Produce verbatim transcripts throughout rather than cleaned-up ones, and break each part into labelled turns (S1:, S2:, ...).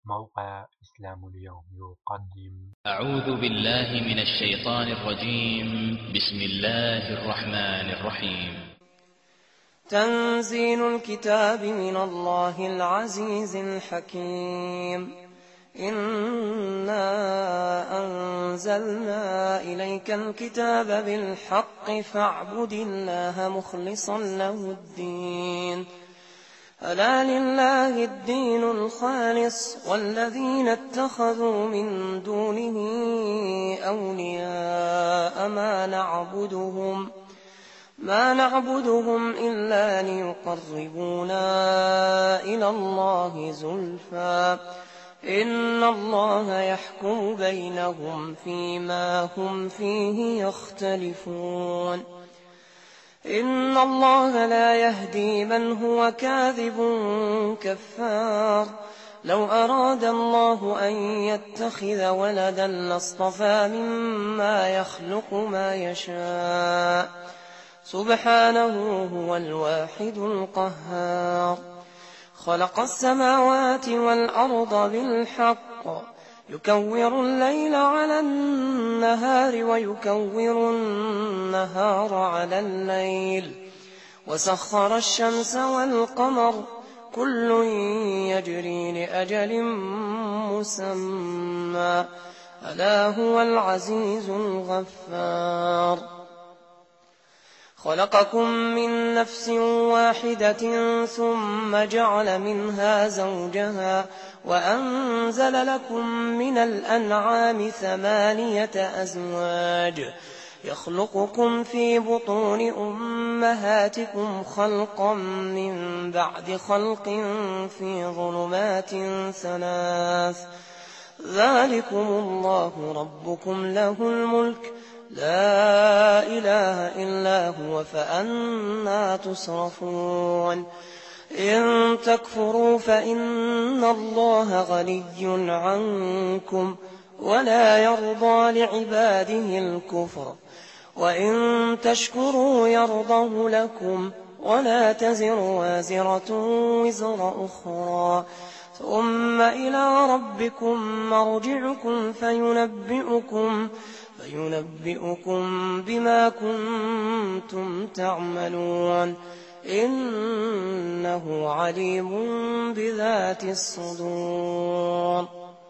S1: موقع إسلام اليوم يقدم.
S2: أعوذ بالله من الشيطان الرجيم. بسم الله الرحمن الرحيم.
S3: تنزيل الكتاب من الله العزيز الحكيم. إنا أنزلنا إليك الكتاب بالحق فاعبد الله مخلصا له الدين. ألا لله الدين الخالص والذين اتخذوا من دونه أولياء ما نعبدهم ما نعبدهم إلا ليقربونا إلى الله زلفى إن الله يحكم بينهم فيما هم فيه يختلفون. إن الله لا يهدي من هو كاذب كفار. لو أراد الله أن يتخذ ولدا لاصطفى مما يخلق ما يشاء سبحانه هو الواحد القهار. خلق السماوات والأرض بالحق يكور الليل على النهار ويكور النهار على الليل وسخر الشمس والقمر كل يجري لأجل مسمى ألا هو العزيز الغفار. خلقكم من نفس واحدة ثم جعل منها زوجها وأنزل لكم من الأنعام ثمانية أزواج يخلقكم في بطون أمهاتكم خلقا من بعد خلق في ظلمات ثلاث ذلكم الله ربكم له الملك لا إله إلا هو فأنى تصرفون. إن تكفروا فإن الله غني عنكم ولا يرضى لعباده الكفر وإن تشكروا يرضه لكم ولا تزر وازرة وزر أخرى ثم إلى ربكم مرجعكم فينبئكم فينبئكم بما كنتم تعملون إنه عليم بذات الصدور.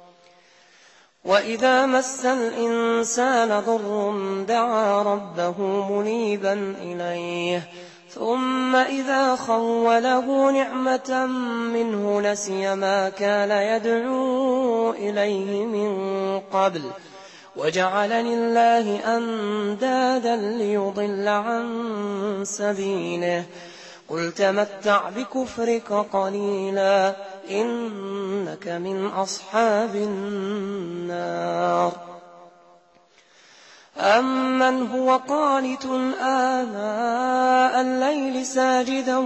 S3: وإذا مس الإنسان ضر دعا ربه منيبا إليه ثم إذا خوله نعمة منه نسي ما كان يدعو إليه من قبل وجعل لله أندادا ليضل عن سبيله قل تمتع بكفرك قليلا إنك من أصحاب النار. أمن هو قانت آناء الليل ساجدا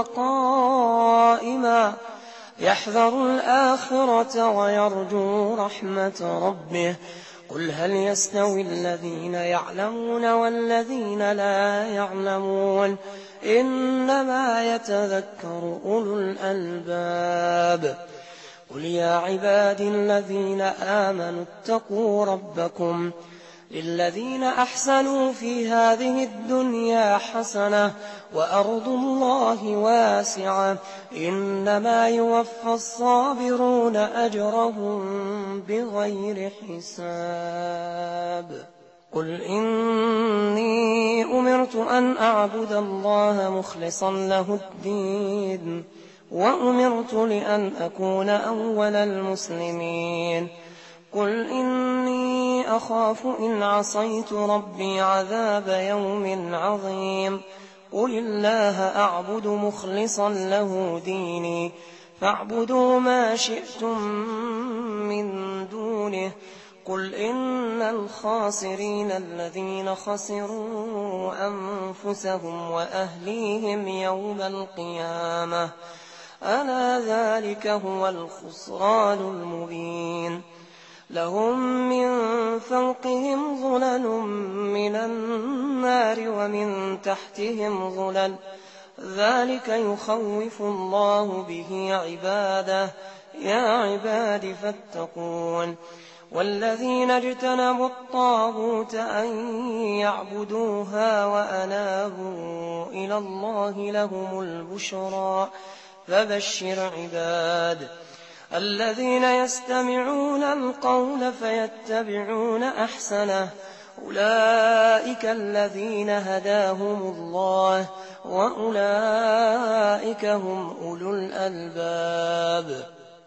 S3: وقائما يحذر الآخرة ويرجو رحمة ربه قل هل يستوي الذين يعلمون والذين لا يعلمون إنما يتذكر أولو الألباب. قل يا عبادي الذين آمنوا اتقوا ربكم للذين أحسنوا في هذه الدنيا حسنة وأرض الله واسعة إنما يوفى الصابرون أجرهم بغير حساب. قل إني أمرت أن أعبد الله مخلصا له الدين وأمرت لأن أكون أول المسلمين. قل إني أخاف إن عصيت ربي عذاب يوم عظيم. قل الله أعبد مخلصا له ديني فاعبدوا ما شئتم من دونه. قل إن الخاسرين الذين خسروا أنفسهم وأهليهم يوم القيامة ألا ذلك هو الخسران المبين. لهم من فوقهم ظلل من النار ومن تحتهم ظلل ذلك يخوف الله به عباده يا عباد فاتقون والذين اجتنبوا الطاغوت أن يعبدوها وأنابوا إلى الله لهم البشرى فبشر عباد الذين يستمعون القول فيتبعون أحسنه أولئك الذين هداهم الله وأولئك هم أولو الألباب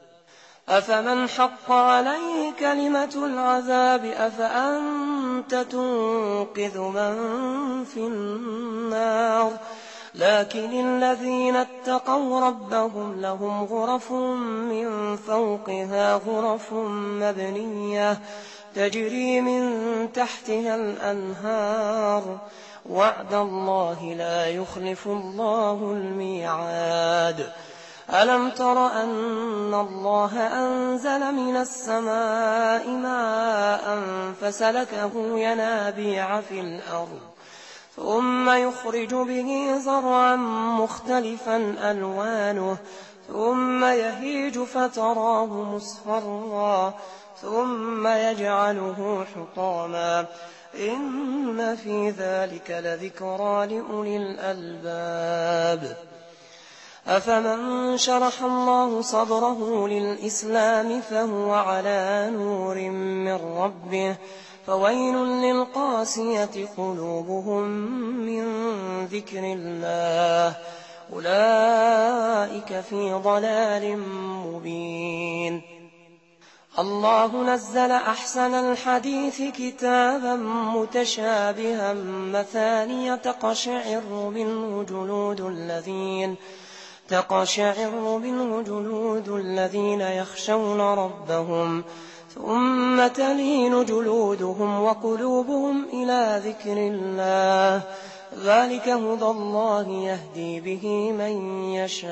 S3: أفمن حق عليه كلمة العذاب أفأنت تنقذ من في النار لكن الذين اتقوا ربهم لهم غرف من فوقها غرف مبنية تجري من تحتها الأنهار وعد الله لا يخلف الله الميعاد ألم تر أن الله أنزل من السماء ماء فسلكه ينابيع في الأرض ثم يخرج به زرعا مختلفا ألوانه ثم يهيج فتراه مصفرا ثم يجعله حطاما إن في ذلك لذكرى لأولي الألباب أفمن شرح الله صدره للإسلام فهو على نور من ربه فويل للقاسية قلوبهم من ذكر الله أولئك في ضلال مبين الله نزل أحسن الحديث كتابا متشابها مثانية تقشعر منه جلود الذين تقشعر منه جلود الذين يخشون ربهم ثم تلين جلودهم وقلوبهم إلى ذكر الله ذلك هدى الله يهدي به من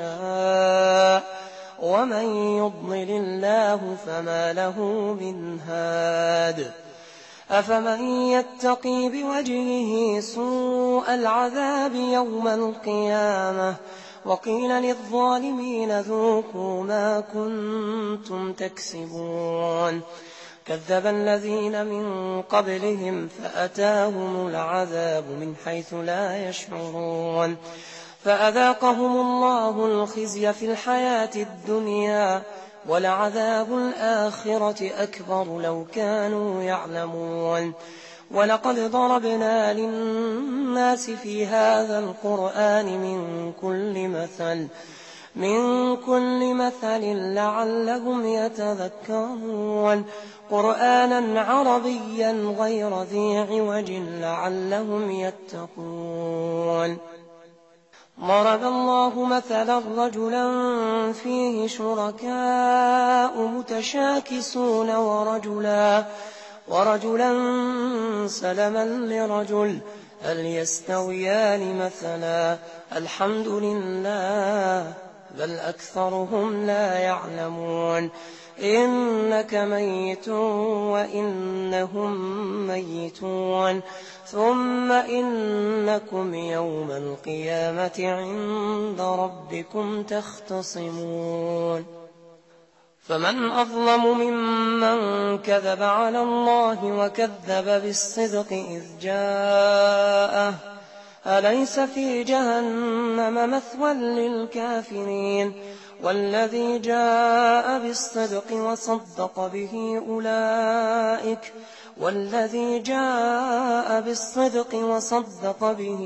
S3: يشاء ومن يضلل الله فما له من هاد أفمن يتقي بوجهه سوء العذاب يوم القيامة وقيل للظالمين ذوقوا ما كنتم تكسبون كذب الذين من قبلهم فأتاهم العذاب من حيث لا يشعرون فأذاقهم الله الخزي في الحياة الدنيا ولعذاب الآخرة أكبر لو كانوا يعلمون ولقد ضربنا للناس في هذا القرآن من كل مثل من كل مثل لعلهم يتذكرون قرآنا عربيا غير ذي عوج لعلهم يتقون ضرب الله مثلا رجلا فيه شركاء متشاكسون ورجلا ورجلا سلما لرجل هل يستويان مثلا الحمد لله بل أكثرهم لا يعلمون إنك ميت وإنهم ميتون ثم إنكم يوم القيامة عند ربكم تختصمون فمن أظلم ممن كذب على الله وكذب بالصدق إذ جاءه أليس في جهنم مثوى للكافرين والذي جاء بالصدق وصدق به أولئك والذي جاء بالصدق وصدق به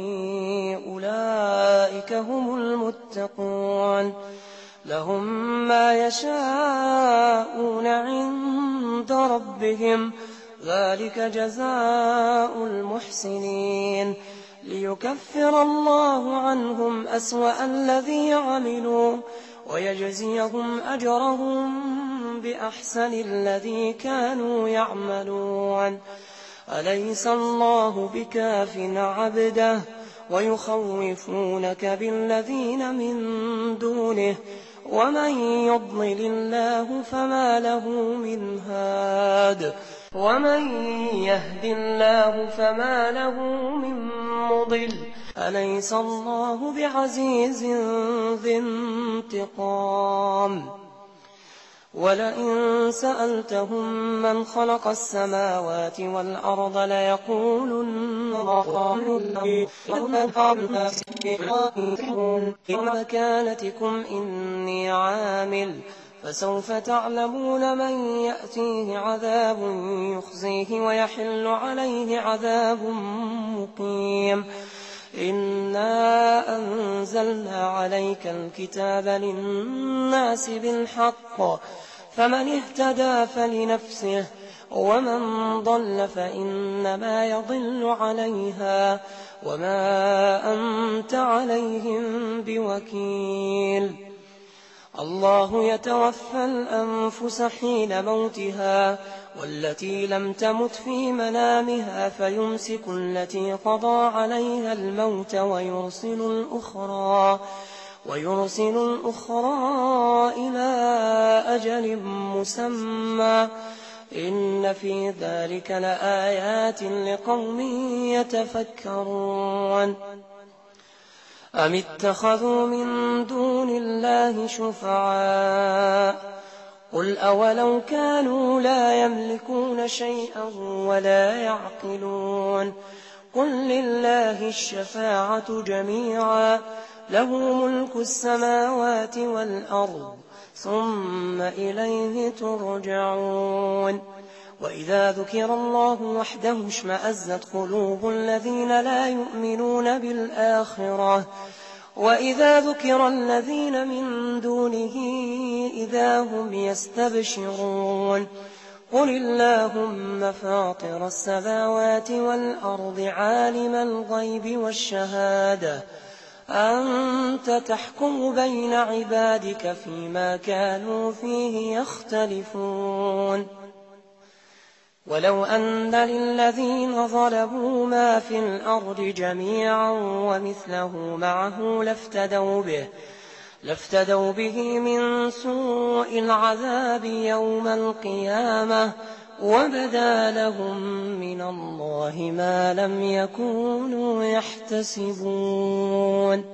S3: أولئك هم المتقون لهم ما يشاءون عند ربهم ذلك جزاء المحسنين ليكفر الله عنهم أسوأ الذي عملوا ويجزيهم أجرهم بأحسن الذي كانوا يعملون أليس الله بكاف عبده ويخوفونك بالذين من دونه ومن يضلل الله فما له من هاد ومن يهد الله فما له من مضل أليس الله بعزيز ذي انتقام ولئن سألتهم من خلق السماوات والأرض ليقولن الله مكانتكم إني عامل فسوف تعلمون من يأتيه عذاب يخزيه ويحل عليه عذاب مقيم إنا أنزلنا عليك الكتاب للناس بالحق فمن اهتدى فلنفسه ومن ضل فإنما يضل عليها وما أنت عليهم بوكيل الله يتوفى الأنفس حين موتها والتي لم تمت في منامها فيمسك التي قضى عليها الموت ويرسل الأخرى ويرسل الأخرى إلى أجل مسمى إن في ذلك لآيات لقوم يتفكرون أم اتخذوا من دون الله شفعاء قل أولو كانوا لا يملكون شيئا ولا يعقلون قل لله الشفاعة جميعا له ملك السماوات والأرض ثم إليه ترجعون وإذا ذكر الله وحده اشمأزت قلوب الذين لا يؤمنون بالآخرة وإذا ذكر الذين من دونه إذا هم يستبشرون قل اللهم فاطر السماوات والأرض عالم الغيب والشهادة أنت تحكم بين عبادك فيما كانوا فيه يختلفون ولو أن للذين ظلموا ما في الأرض جميعا ومثله معه لافتدوا به لافتدوا به من سوء العذاب يوم القيامة وبدا لهم من الله ما لم يكونوا يحتسبون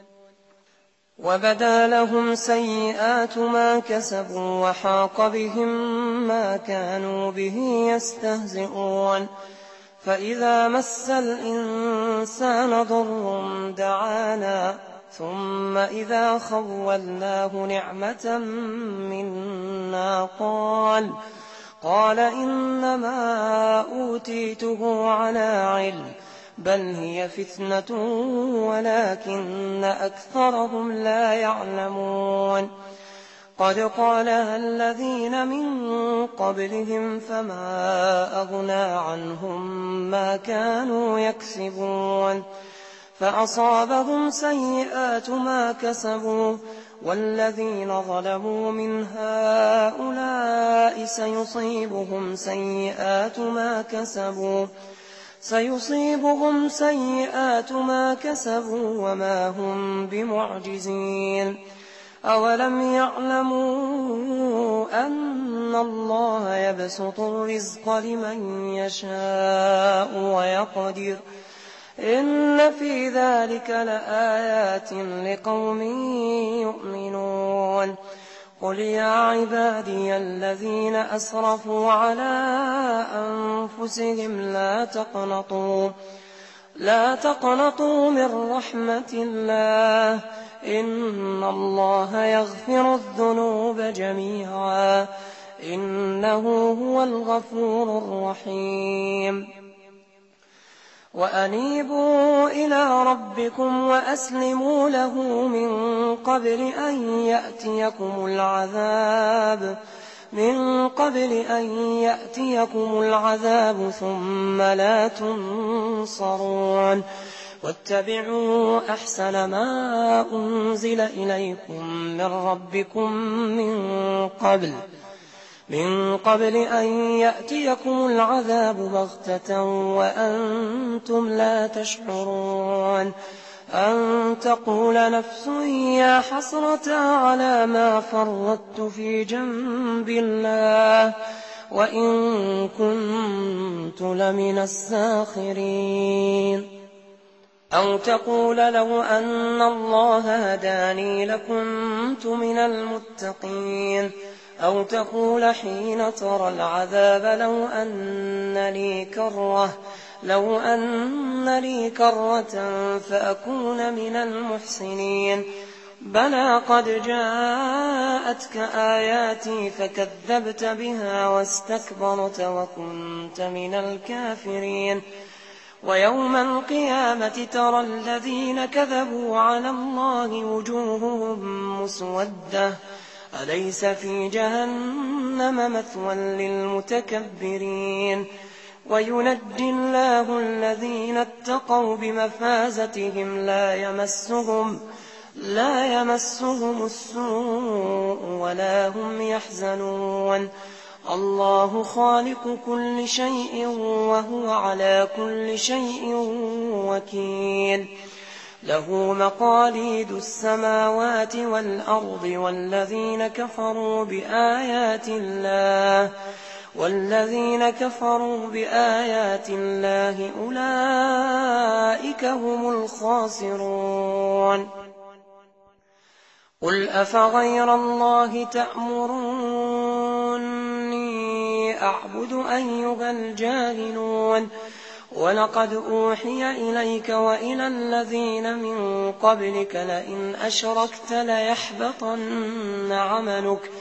S3: وبدا لهم سيئات ما كسبوا وحاق بهم ما كانوا به يستهزئون فإذا مس الإنسان ضر دعانا ثم إذا خولناه نعمة منا قال قال إنما أوتيته على علم بل هي فتنة ولكن أكثرهم لا يعلمون قد قالها الذين من قبلهم فما أغنى عنهم ما كانوا يكسبون فأصابهم سيئات ما كسبوا والذين ظلموا من هؤلاء سيصيبهم سيئات ما كسبوا سيصيبهم سيئات ما كسبوا وما هم بمعجزين أولم يعلموا أن الله يبسط الرزق لمن يشاء ويقدر إن في ذلك لآيات لقوم يؤمنون قل يا عبادي الذين أسرفوا على أنفسهم لا تقنطوا لا تقنطوا من رحمة الله إن الله يغفر الذنوب جميعا إنه هو الغفور الرحيم وأنيبوا إلى ربكم وأسلموا له من قبل أن يأتيكم العذاب من قبل أن يأتيكم العذاب ثم لا تنصرون واتبعوا أحسن ما أنزل إليكم من ربكم من قبل من قبل أن يأتيكم العذاب بغتة وأنتم لا تشعرون أن تقول نفس يا حسرة على ما فرطت في جنب الله وإن كنت لمن الساخرين أو تقول لو أن الله هداني لكنت من المتقين أو تقول حين ترى العذاب لو أن لي كرة لو أن لي كرة فأكون من المحسنين. بلى قد جاءتك آياتي فكذبت بها واستكبرت وكنت من الكافرين. ويوم القيامة ترى الذين كذبوا على الله وجوههم مسودة أليس في جهنم مثوى للمتكبرين. وينجي الله الذين اتقوا بمفازتهم لا يمسهم لا يمسهم السوء ولا هم يحزنون. الله خالق كل شيء وهو على كل شيء وكيل. له مقاليد السماوات والأرض والذين كفروا بآيات الله والذين كفروا بآيات الله أولئك هم الخاسرون. قل أفغير الله تأمروني أعبد أيها الجاهلون. ولقد أوحي إليك وإلى الذين من قبلك لئن أشركت ليحبطن عملك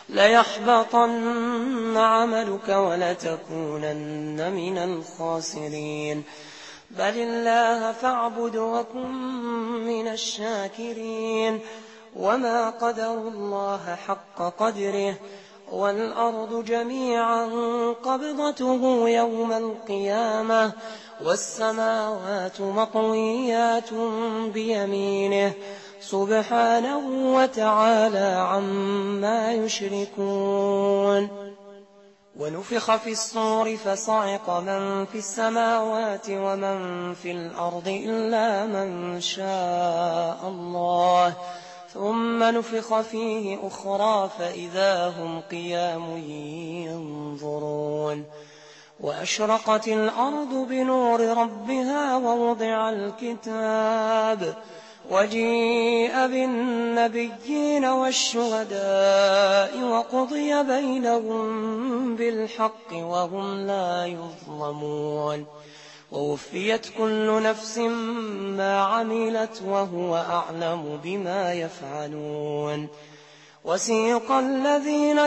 S3: ليحبطن عملك ولتكونن من الخاسرين. بل الله فاعبد وكن من الشاكرين. وما قدروا الله حق قدره والأرض جميعا قبضته يوم القيامة والسماوات مطويات بيمينه سبحانه وتعالى عما يشركون. ونفخ في الصور فصعق من في السماوات ومن في الأرض إلا من شاء الله ثم نفخ فيه أخرى فإذا هم قيام ينظرون. وأشرقت الأرض بنور ربها ووضع الكتاب وجيء بالنبيين والشهداء وقضي بينهم بالحق وهم لا يظلمون. ووفيت كل نفس ما عملت وهو أعلم بما يفعلون. وسيق الذين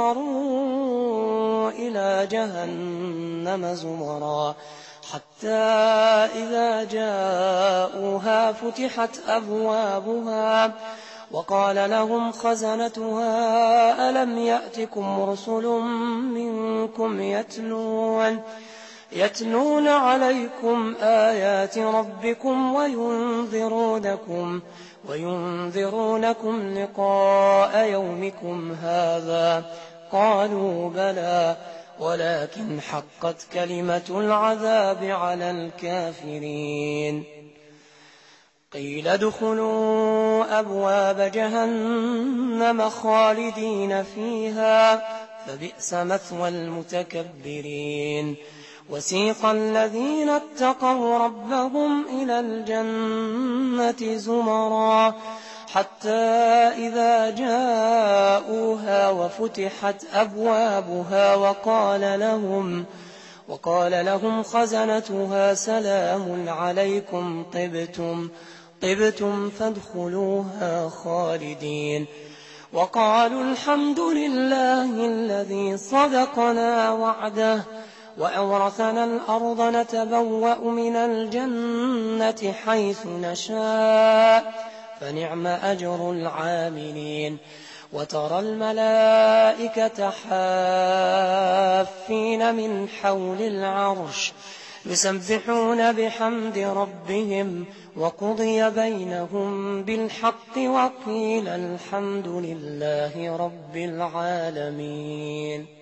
S3: كفروا إلى جهنم زمرا حتى إذا جاءوها فتحت أبوابها وقال لهم خزنتها ألم يأتكم رسل منكم يتلون يتلون عليكم آيات ربكم وينذرونكم وينذرونكم لقاء يومكم هذا قالوا بلى ولكن حقت كلمة العذاب على الكافرين. قيل ادخلوا أبواب جهنم خالدين فيها فبئس مثوى المتكبرين. وسيق الذين اتقوا ربهم إلى الجنة زمرا حتى إذا جاءوها وفتحت أبوابها وقال لهم وقال لهم خزنتها سلام عليكم طبتم طبتم فادخلوها خالدين. وقالوا الحمد لله الذي صدقنا وعده وأورثنا الأرض نتبوأ من الجنة حيث نشاء فنعم أجر العاملين. وترى الملائكة حافين من حول العرش يسبحون بحمد ربهم وقضي بينهم بالحق وقيل الحمد لله رب العالمين.